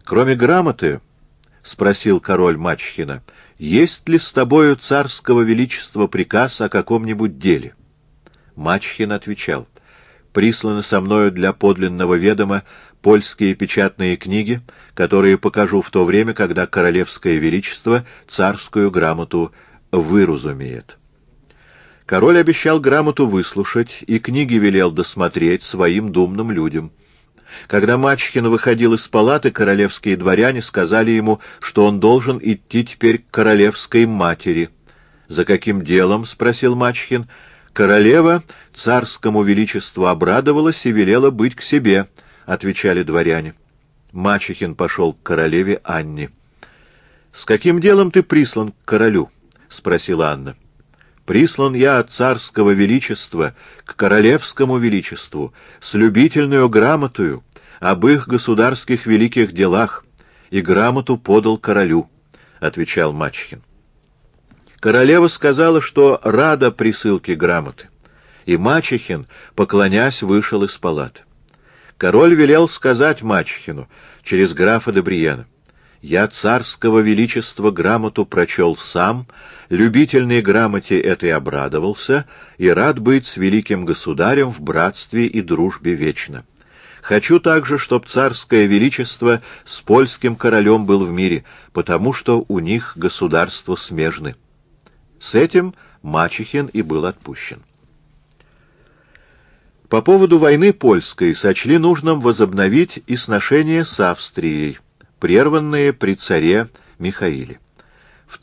Кроме грамоты, — спросил король Мачхина, — есть ли с тобою царского величества приказ о каком-нибудь деле? Мачхин отвечал: присланы со мною для подлинного ведома польские печатные книги, которые покажу в то время, когда королевское величество царскую грамоту выразумеет. Король обещал грамоту выслушать, и книги велел досмотреть своим думным людям. Когда Мачхин выходил из палаты, королевские дворяне сказали ему, что он должен идти теперь к королевской матери. «За каким делом?» — спросил Мачхин. «Королева царскому величеству обрадовалась и велела быть к себе», — отвечали дворяне. Мачхин пошел к королеве Анне. «С каким делом ты прислан к королю?» — спросила Анна. «Прислан я от царского величества к королевскому величеству с любительную грамотою об их государских великих делах, и грамоту подал королю», — отвечал Мачхин. Королева сказала, что рада присылке грамоты, и Мачхин, поклонясь, вышел из палаты. Король велел сказать Мачхину через графа де Бриена: «Я царского величества грамоту прочел сам, любительной грамоте этой обрадовался и рад быть с великим государем в братстве и дружбе вечно. Хочу также, чтоб царское величество с польским королем был в мире, потому что у них государства смежны». С этим Мачхин и был отпущен. По поводу войны польской сочли нужным возобновить и сношения с Австрией, прерванные при царе Михаиле. В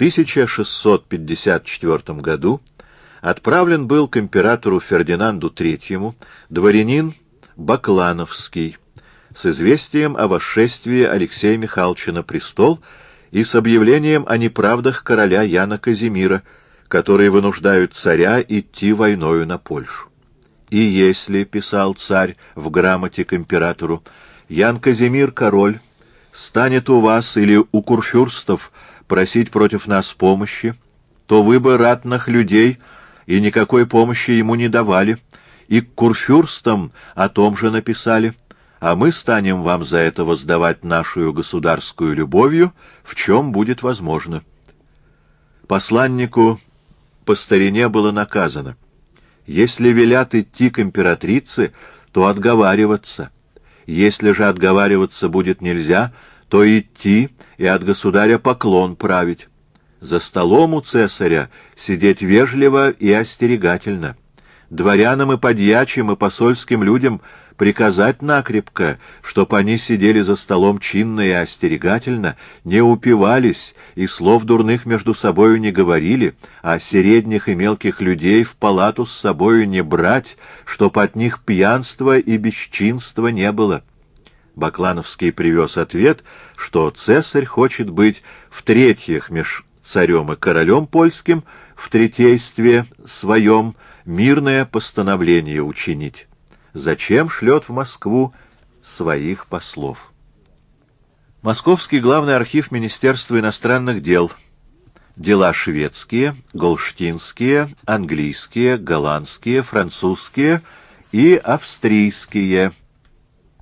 1654 году отправлен был к императору Фердинанду III дворянин Баклановский с известием о восшествии Алексея Михайловича на престол и с объявлением о неправдах короля Яна Казимира, которые вынуждают царя идти войною на Польшу. «И если, — писал царь в грамоте к императору, — Ян Казимир, король, станет у вас или у курфюрстов просить против нас помощи, то вы бы ратных людей и никакой помощи ему не давали, и к курфюрстам о том же написали, а мы станем вам за это воздавать нашу государскую любовью, в чем будет возможно». Посланнику по старине было наказано: если велят идти к императрице, то отговариваться. Если же отговариваться будет нельзя, то идти и от государя поклон править. За столом у цесаря сидеть вежливо и остерегательно. Дворянам и подьячим и посольским людям приказать накрепко, чтоб они сидели за столом чинно и остерегательно, не упивались и слов дурных между собою не говорили, а средних и мелких людей в палату с собою не брать, чтоб от них пьянства и бесчинства не было. Баклановский привез ответ, что цесарь хочет быть в-третьих меж царем и королем польским, в третействе своем мирное постановление учинить. Зачем шлет в Москву своих послов? Московский главный архив Министерства иностранных дел. Дела шведские, голштинские, английские, голландские, французские и австрийские.